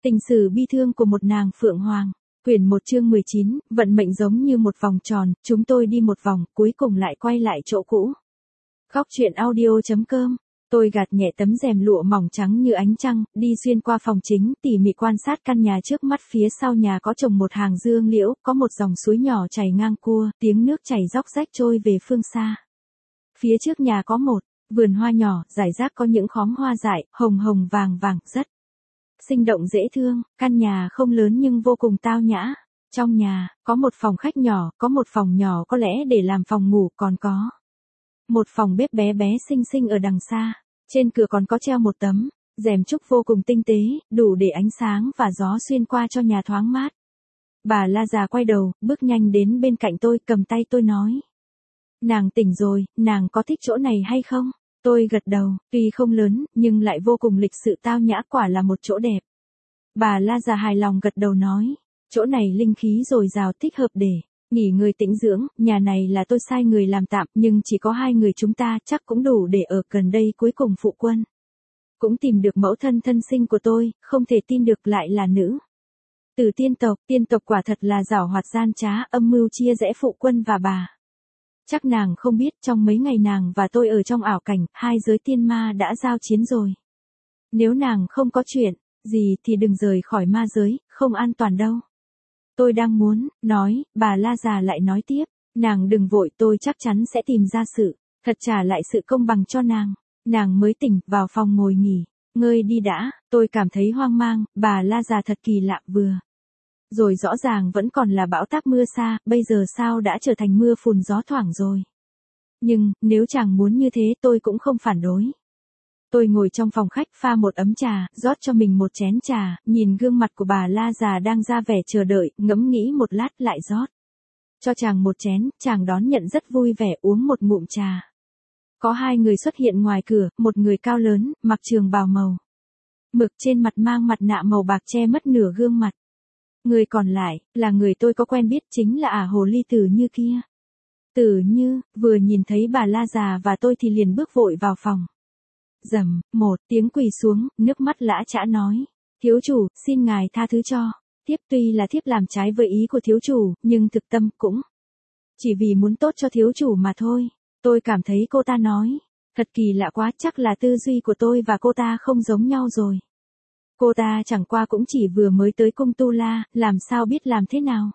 Tình sử bi thương của một nàng phượng hoàng. Quyển 1 chương 19, vận mệnh giống như một vòng tròn, chúng tôi đi một vòng, cuối cùng lại quay lại chỗ cũ. Góc truyện audio.com. Tôi gạt nhẹ tấm rèm lụa mỏng trắng như ánh trăng, đi xuyên qua phòng chính, tỉ mỉ quan sát căn nhà trước mắt. Phía sau nhà có trồng một hàng dương liễu, có một dòng suối nhỏ chảy ngang cua, tiếng nước chảy róc rách trôi về phương xa. Phía trước nhà có một vườn hoa nhỏ, rải rác có những khóm hoa dại, hồng hồng vàng vàng, rất sinh động dễ thương. Căn nhà không lớn nhưng vô cùng tao nhã. Trong nhà, có một phòng khách nhỏ, có một phòng nhỏ có lẽ để làm phòng ngủ, còn có một phòng bếp bé bé xinh xinh ở đằng xa. Trên cửa còn có treo một tấm rèm trúc vô cùng tinh tế, đủ để ánh sáng và gió xuyên qua cho nhà thoáng mát. Bà La già quay đầu, bước nhanh đến bên cạnh tôi, cầm tay tôi nói: "Nàng tỉnh rồi, nàng có thích chỗ này hay không?" Tôi gật đầu, tuy không lớn, nhưng lại vô cùng lịch sự tao nhã, quả là một chỗ đẹp. Bà La già hài lòng gật đầu nói: "Chỗ này linh khí dồi dào, thích hợp để nghỉ người tĩnh dưỡng, nhà này là tôi sai người làm tạm, nhưng chỉ có 2 người chúng ta, chắc cũng đủ để ở. Gần đây cuối cùng phụ quân cũng tìm được mẫu thân thân sinh của tôi, không thể tin được lại là nữ từ tiên tộc quả thật là giảo hoạt gian trá, âm mưu chia rẽ phụ quân và bà. Chắc nàng không biết, trong mấy ngày nàng và tôi ở trong ảo cảnh, 2 giới tiên ma đã giao chiến rồi. Nếu nàng không có chuyện gì thì đừng rời khỏi ma giới, không an toàn đâu." Tôi đang muốn nói, bà La già lại nói tiếp: "Nàng đừng vội, tôi chắc chắn sẽ tìm ra sự thật, trả lại sự công bằng cho nàng." Nàng mới tỉnh, vào phòng ngồi nghỉ ngơi đi đã. Tôi cảm thấy hoang mang, bà La già thật kỳ lạ, vừa rồi rõ ràng vẫn còn là bão táp mưa xa, bây giờ sao đã trở thành mưa phùn gió thoảng rồi. Nhưng, nếu chàng muốn như thế tôi cũng không phản đối. Tôi ngồi trong phòng khách, pha một ấm trà, rót cho mình một chén trà, nhìn gương mặt của bà La già đang ra vẻ chờ đợi, ngẫm nghĩ một lát lại rót cho chàng một chén. Chàng đón nhận rất vui vẻ, uống một ngụm trà. Có 2 người xuất hiện ngoài cửa, một người cao lớn, mặc trường bào màu mực, trên mặt mang mặt nạ màu bạc che mất nửa gương mặt. Người còn lại, là người tôi có quen biết, chính là hồ ly Tử Như kia. Tử Như, vừa nhìn thấy bà La già và tôi thì liền bước vội vào phòng. Rầm, một tiếng quỳ xuống, nước mắt lã chã nói: "Thiếu chủ, xin ngài tha thứ cho. Thiếp tuy là thiếp làm trái với ý của thiếu chủ, nhưng thực tâm cũng chỉ vì muốn tốt cho thiếu chủ mà thôi." Tôi cảm thấy cô ta nói thật kỳ lạ quá, chắc là tư duy của tôi và cô ta không giống nhau rồi. Cô ta chẳng qua cũng chỉ vừa mới tới cung Tu La, làm sao biết làm thế nào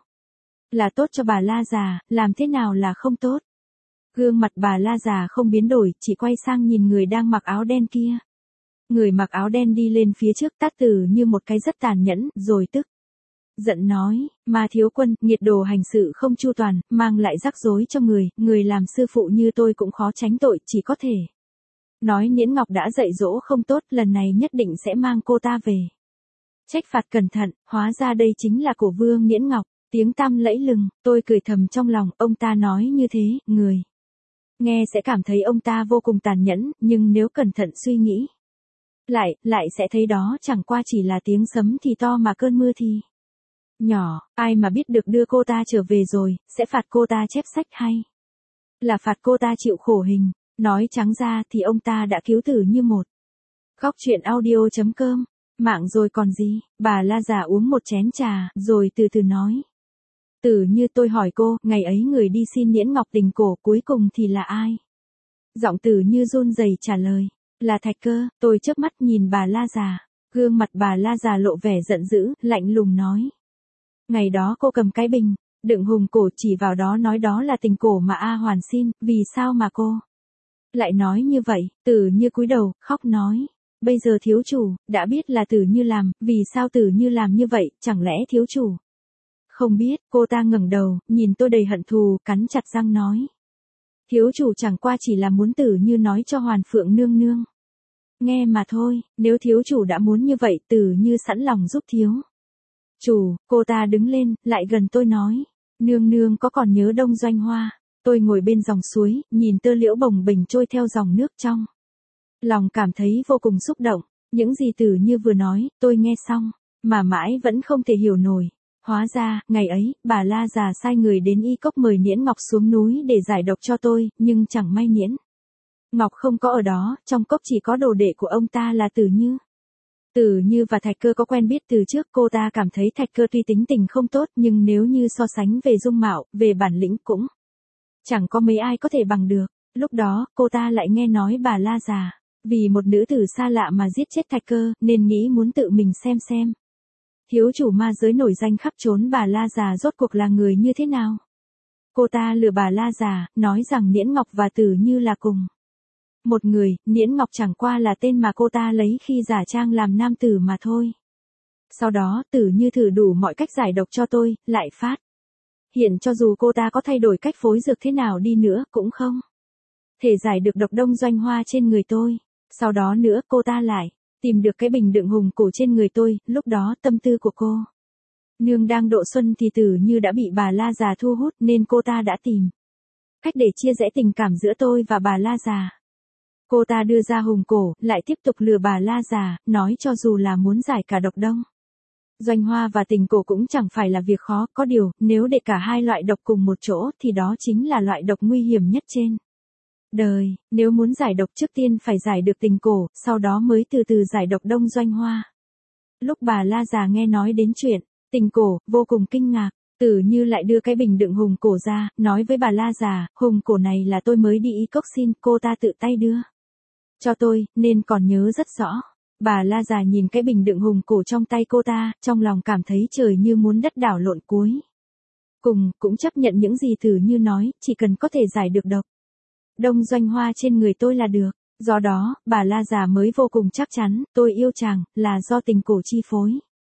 là tốt cho bà La già, làm thế nào là không tốt. Gương mặt bà La già không biến đổi, chỉ quay sang nhìn người đang mặc áo đen kia. Người mặc áo đen đi lên phía trước, tát Tử Như một cái rất tàn nhẫn, rồi tức giận nói: "Ma thiếu quân, nghiệt đồ hành sự không chu toàn, mang lại rắc rối cho người làm sư phụ như tôi cũng khó tránh tội, chỉ có thể nói Niễn Ngọc đã dạy dỗ không tốt, lần này nhất định sẽ mang cô ta về trách phạt cẩn thận." Hóa ra đây chính là Cổ Vương Niễn Ngọc, tiếng tăm lẫy lừng. Tôi cười thầm trong lòng, ông ta nói như thế, người nghe sẽ cảm thấy ông ta vô cùng tàn nhẫn, nhưng nếu cẩn thận suy nghĩ lại sẽ thấy đó chẳng qua chỉ là tiếng sấm thì to mà cơn mưa thì nhỏ. Ai mà biết được đưa cô ta trở về rồi, sẽ phạt cô ta chép sách hay là phạt cô ta chịu khổ hình. Nói trắng ra thì ông ta đã cứu Tử Như một. Góc truyện audio.com. Mạng rồi còn gì. Bà La già uống một chén trà, rồi từ từ nói: "Tử Như, tôi hỏi cô, ngày ấy người đi xin Niễn Ngọc tình cổ cuối cùng thì là ai?" Giọng Tử Như run rẩy trả lời: "Là Thạch Cơ." Tôi chớp mắt nhìn bà La già. Gương mặt bà La già lộ vẻ giận dữ, lạnh lùng nói: "Ngày đó cô cầm cái bình đựng hùng cổ chỉ vào đó nói đó là tình cổ mà A Hoàn xin, vì sao mà cô lại nói như vậy?" Tử Như cúi đầu, khóc nói: "Bây giờ thiếu chủ đã biết là Tử Như làm, vì sao Tử Như làm như vậy, chẳng lẽ thiếu chủ không biết?" Cô ta ngẩng đầu, nhìn tôi đầy hận thù, cắn chặt răng nói: "Thiếu chủ chẳng qua chỉ là muốn Tử Như nói cho Hoàn Phượng nương nương nghe mà thôi, nếu thiếu chủ đã muốn như vậy, Tử Như sẵn lòng giúp thiếu chủ." Cô ta đứng lên, lại gần tôi nói: "Nương nương có còn nhớ Đông Doanh Hoa?" Tôi ngồi bên dòng suối, nhìn tơ liễu bồng bềnh trôi theo dòng nước, trong lòng cảm thấy vô cùng xúc động. Những gì Tử Như vừa nói, tôi nghe xong mà mãi vẫn không thể hiểu nổi. Hóa ra, ngày ấy, bà La già sai người đến Y Cốc mời Niễn Ngọc xuống núi để giải độc cho tôi, nhưng chẳng may Niễn Ngọc không có ở đó, trong cốc chỉ có đồ đệ của ông ta là Tử Như. Tử Như và Thạch Cơ có quen biết từ trước, cô ta cảm thấy Thạch Cơ tuy tính tình không tốt nhưng nếu như so sánh về dung mạo, về bản lĩnh cũng chẳng có mấy ai có thể bằng được. Lúc đó, cô ta lại nghe nói bà La già vì một nữ tử xa lạ mà giết chết Thạch Cơ, nên nghĩ muốn tự mình xem. Hiếu chủ ma giới nổi danh khắp trốn bà La già rốt cuộc là người như thế nào. Cô ta lừa bà La già, nói rằng Niễn Ngọc và Tử Như là cùng một người, Niễn Ngọc chẳng qua là tên mà cô ta lấy khi giả trang làm nam tử mà thôi. Sau đó, Tử Như thử đủ mọi cách giải độc cho tôi, lại phát hiện cho dù cô ta có thay đổi cách phối dược thế nào đi nữa cũng không thể giải được độc đông doanh hoa trên người tôi. Sau đó nữa cô ta lại tìm được cái bình đựng hùng cổ trên người tôi, lúc đó tâm tư của cô nương đang độ xuân thì Tử Như đã bị bà La già thu hút nên cô ta đã tìm cách để chia rẽ tình cảm giữa tôi và bà La già. Cô ta đưa ra hùng cổ, lại tiếp tục lừa bà La già, nói cho dù là muốn giải cả độc đông doanh hoa và tình cổ cũng chẳng phải là việc khó, có điều, nếu để cả hai loại độc cùng một chỗ thì đó chính là loại độc nguy hiểm nhất trên đời. Nếu muốn giải độc trước tiên phải giải được tình cổ, sau đó mới từ từ giải độc đông doanh hoa. Lúc bà La già nghe nói đến chuyện tình cổ, vô cùng kinh ngạc. Tử Như lại đưa cái bình đựng hùng cổ ra, nói với bà La già, hùng cổ này là tôi mới đi y cốc xin, cô ta tự tay đưa cho tôi, nên còn nhớ rất rõ. Bà La già nhìn cái bình đựng hùng cổ trong tay cô ta, trong lòng cảm thấy trời như muốn đất đảo lộn cuối cùng, cũng chấp nhận những gì Tử Như nói, chỉ cần có thể giải được độc đông doanh hoa trên người tôi là được. Do đó, bà La già mới vô cùng chắc chắn, tôi yêu chàng, là do tình cổ chi phối.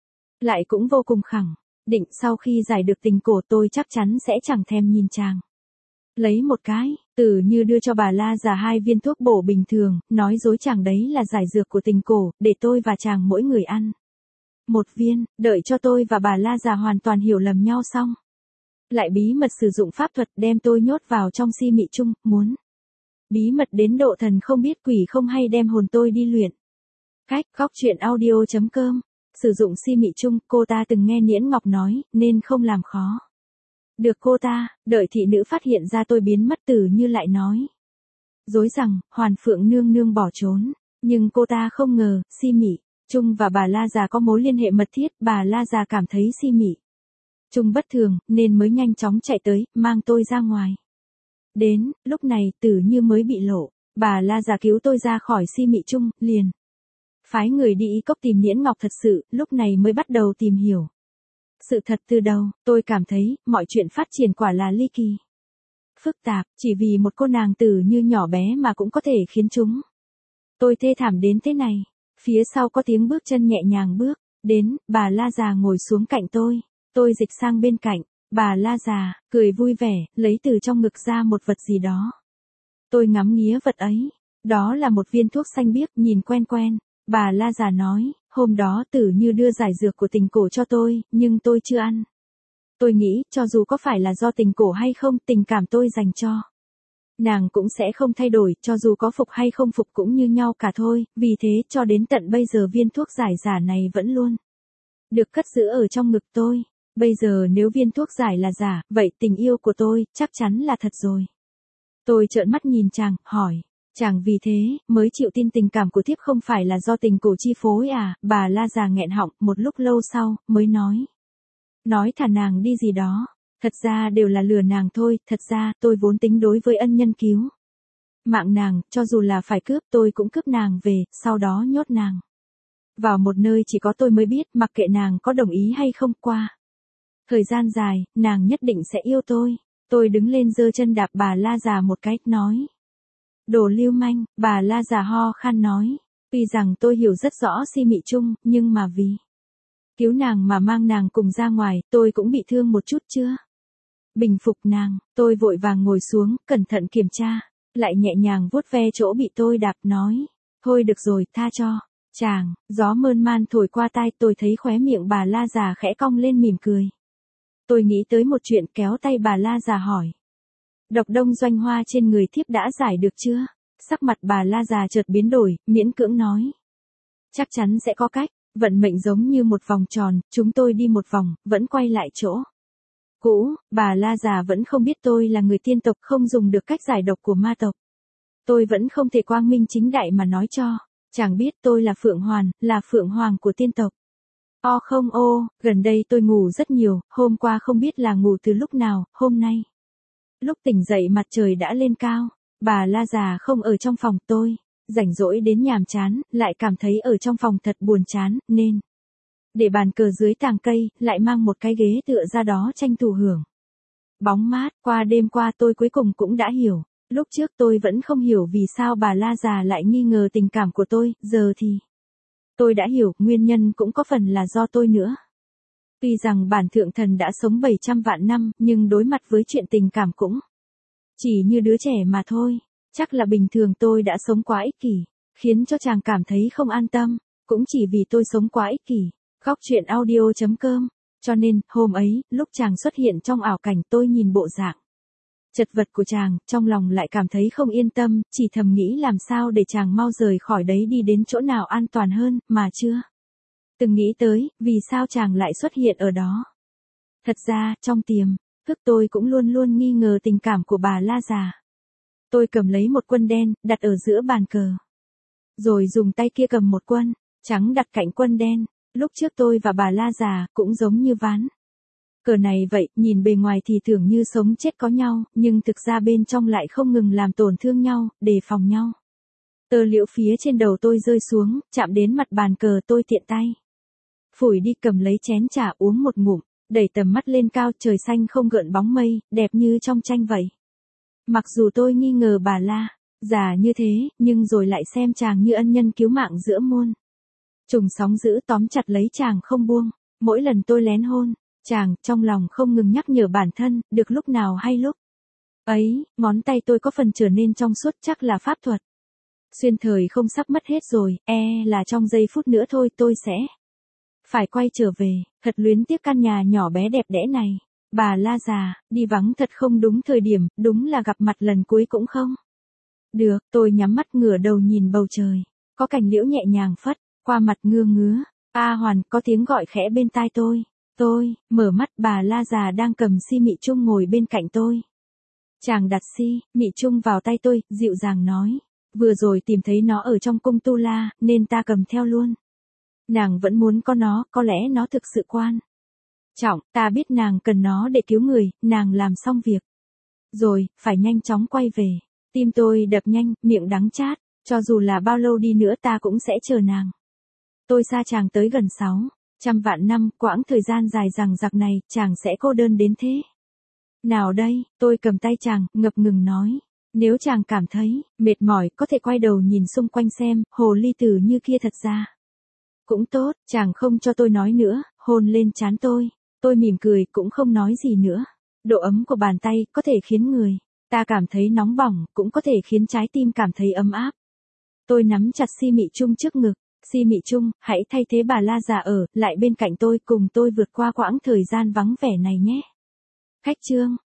Lại cũng vô cùng khẳng định sau khi giải được tình cổ tôi chắc chắn sẽ chẳng thèm nhìn chàng. Lấy một cái, Tử Như đưa cho bà La già 2 viên thuốc bổ bình thường, nói dối chàng đấy là giải dược của tình cổ, để tôi và chàng mỗi người ăn một viên, đợi cho tôi và bà La già hoàn toàn hiểu lầm nhau xong. Lại bí mật sử dụng pháp thuật đem tôi nhốt vào trong si mị chung, muốn bí mật đến độ thần không biết quỷ không hay đem hồn tôi đi luyện. Cách góc chuyện audio.com. Sử dụng si mị chung, cô ta từng nghe Niễn Ngọc nói, nên không làm khó được cô ta. Đợi thị nữ phát hiện ra tôi biến mất, Tử Như lại nói dối rằng Hoàn Phượng nương nương bỏ trốn, nhưng cô ta không ngờ si mị chung và bà La già có mối liên hệ mật thiết. Bà La già cảm thấy si mị chung bất thường nên mới nhanh chóng chạy tới, mang tôi ra ngoài. Đến lúc này Tử Như mới bị lộ, bà La già cứu tôi ra khỏi si mị chung, liền phái người đi y cốc tìm Niễn Ngọc thật sự, lúc này mới bắt đầu tìm hiểu sự thật từ đầu. Tôi cảm thấy mọi chuyện phát triển quả là ly kỳ phức tạp, chỉ vì một cô nàng Tử Như nhỏ bé mà cũng có thể khiến chúng tôi thê thảm đến thế này. Phía sau có tiếng bước chân nhẹ nhàng bước đến, bà La già ngồi xuống cạnh tôi dịch sang bên cạnh. Bà La già cười vui vẻ, lấy từ trong ngực ra một vật gì đó. Tôi ngắm nghía vật ấy, đó là một viên thuốc xanh biếc, nhìn quen quen. Bà La già nói, hôm đó Tử Như đưa giải dược của tình cổ cho tôi, nhưng tôi chưa ăn. Tôi nghĩ, cho dù có phải là do tình cổ hay không, tình cảm tôi dành cho nàng cũng sẽ không thay đổi, cho dù có phục hay không phục cũng như nhau cả thôi. Vì thế, cho đến tận bây giờ viên thuốc giải giả này vẫn luôn được cất giữ ở trong ngực tôi. Bây giờ nếu viên thuốc giải là giả, vậy tình yêu của tôi chắc chắn là thật rồi. Tôi trợn mắt nhìn chàng, hỏi, chàng vì thế mới chịu tin tình cảm của thiếp không phải là do tình cổ chi phối à? Bà La già nghẹn họng, một lúc lâu sau mới nói thả nàng đi gì đó. Thật ra đều là lừa nàng thôi, thật ra tôi vốn tính đối với ân nhân cứu mạng nàng, cho dù là phải cướp tôi cũng cướp nàng về, sau đó nhốt nàng vào một nơi chỉ có tôi mới biết, mặc kệ nàng có đồng ý hay không. Qua thời gian dài, nàng nhất định sẽ yêu tôi. Tôi đứng lên giơ chân đạp bà La già một cái, nói, đồ lưu manh. Bà La già ho khan nói, tuy rằng tôi hiểu rất rõ si mị chung, nhưng mà vì cứu nàng mà mang nàng cùng ra ngoài, tôi cũng bị thương một chút chưa bình phục nàng. Tôi vội vàng ngồi xuống, cẩn thận kiểm tra, lại nhẹ nhàng vuốt ve chỗ bị tôi đạp, nói, thôi được rồi, tha cho chàng. Gió mơn man thổi qua tai, tôi thấy khóe miệng bà La già khẽ cong lên mỉm cười. Tôi nghĩ tới một chuyện, kéo tay bà La già hỏi, độc đông doanh hoa trên người thiếp đã giải được chưa? Sắc mặt bà La già chợt biến đổi, miễn cưỡng nói, chắc chắn sẽ có cách. Vận mệnh giống như một vòng tròn, chúng tôi đi một vòng, vẫn quay lại chỗ cũ. Bà La già vẫn không biết tôi là người tiên tộc, không dùng được cách giải độc của ma tộc. Tôi vẫn không thể quang minh chính đại mà nói cho Chàng biết tôi là Phượng Hoàn, là Phượng Hoàng của tiên tộc. Không gần đây tôi ngủ rất nhiều, hôm qua không biết là ngủ từ lúc nào, hôm nay. Lúc tỉnh dậy mặt trời đã lên cao, bà La già không ở trong phòng tôi, rảnh rỗi đến nhàm chán, lại cảm thấy ở trong phòng thật buồn chán, nên để bàn cờ dưới tàng cây, lại mang một cái ghế tựa ra đó tranh thủ hưởng bóng mát. Qua đêm qua tôi cuối cùng cũng đã hiểu, lúc trước tôi vẫn không hiểu vì sao bà La già lại nghi ngờ tình cảm của tôi, giờ thì tôi đã hiểu, nguyên nhân cũng có phần là do tôi nữa. Tuy rằng bản thượng thần đã sống 700 vạn năm, nhưng đối mặt với chuyện tình cảm cũng chỉ như đứa trẻ mà thôi. Chắc là bình thường tôi đã sống quá ích kỷ, khiến cho chàng cảm thấy không an tâm, cũng chỉ vì tôi sống quá ích kỷ. Góc truyện audio.com. Cho nên, hôm ấy, lúc chàng xuất hiện trong ảo cảnh tôi nhìn bộ dạng chật vật của chàng, trong lòng lại cảm thấy không yên tâm, chỉ thầm nghĩ làm sao để chàng mau rời khỏi đấy đi đến chỗ nào an toàn hơn, mà chưa từng nghĩ tới, vì sao chàng lại xuất hiện ở đó. Thật ra, trong tiềm thức tôi cũng luôn luôn nghi ngờ tình cảm của bà La già. Tôi cầm lấy một quân đen, đặt ở giữa bàn cờ. Rồi dùng tay kia cầm một quân trắng đặt cạnh quân đen. Lúc trước tôi và bà La già cũng giống như ván cờ này vậy, nhìn bề ngoài thì tưởng như sống chết có nhau, nhưng thực ra bên trong lại không ngừng làm tổn thương nhau, đề phòng nhau. Tơ liễu phía trên đầu tôi rơi xuống, chạm đến mặt bàn cờ tôi tiện tay phủi đi, cầm lấy chén trà uống một ngụm, đẩy tầm mắt lên cao, trời xanh không gợn bóng mây, đẹp như trong tranh vậy. Mặc dù tôi nghi ngờ bà La già như thế, nhưng rồi lại xem chàng như ân nhân cứu mạng giữa muôn trùng sóng dữ, tóm chặt lấy chàng không buông. Mỗi lần tôi lén hôn chàng, trong lòng không ngừng nhắc nhở bản thân, được lúc nào hay lúc ấy, ngón tay tôi có phần trở nên trong suốt, chắc là pháp thuật xuyên thời không sắp mất hết rồi, là trong giây phút nữa thôi tôi sẽ phải quay trở về. Thật luyến tiếc căn nhà nhỏ bé đẹp đẽ này. Bà La già, đi vắng thật không đúng thời điểm, đúng là gặp mặt lần cuối cũng không được. Tôi nhắm mắt ngửa đầu nhìn bầu trời, có cành liễu nhẹ nhàng phất qua mặt, ngứa ngứa. Hoàn, có tiếng gọi khẽ bên tai tôi. Tôi mở mắt, bà La già đang cầm si mị chung ngồi bên cạnh tôi. Chàng đặt si mị chung vào tay tôi, dịu dàng nói, vừa rồi tìm thấy nó ở trong cung Tu La, nên ta cầm theo luôn. Nàng vẫn muốn có nó, có lẽ nó thực sự quan trọng, ta biết nàng cần nó để cứu người, nàng làm xong việc rồi, phải nhanh chóng quay về. Tim tôi đập nhanh, miệng đắng chát, cho dù là bao lâu đi nữa ta cũng sẽ chờ nàng. Tôi xa chàng tới gần 600 vạn năm, quãng thời gian dài dằng dặc này, chàng sẽ cô đơn đến thế nào đây? Tôi cầm tay chàng, ngập ngừng nói, nếu chàng cảm thấy mệt mỏi, có thể quay đầu nhìn xung quanh xem, hồ ly tử như kia thật ra cũng tốt. Chàng không cho tôi nói nữa, hôn lên trán tôi. Tôi mỉm cười, cũng không nói gì nữa. Độ ấm của bàn tay có thể khiến người ta cảm thấy nóng bỏng, cũng có thể khiến trái tim cảm thấy ấm áp. Tôi nắm chặt si mị chung trước ngực. Si mị chung, hãy thay thế bà La già ở lại bên cạnh tôi, cùng tôi vượt qua quãng thời gian vắng vẻ này nhé. Khách chương.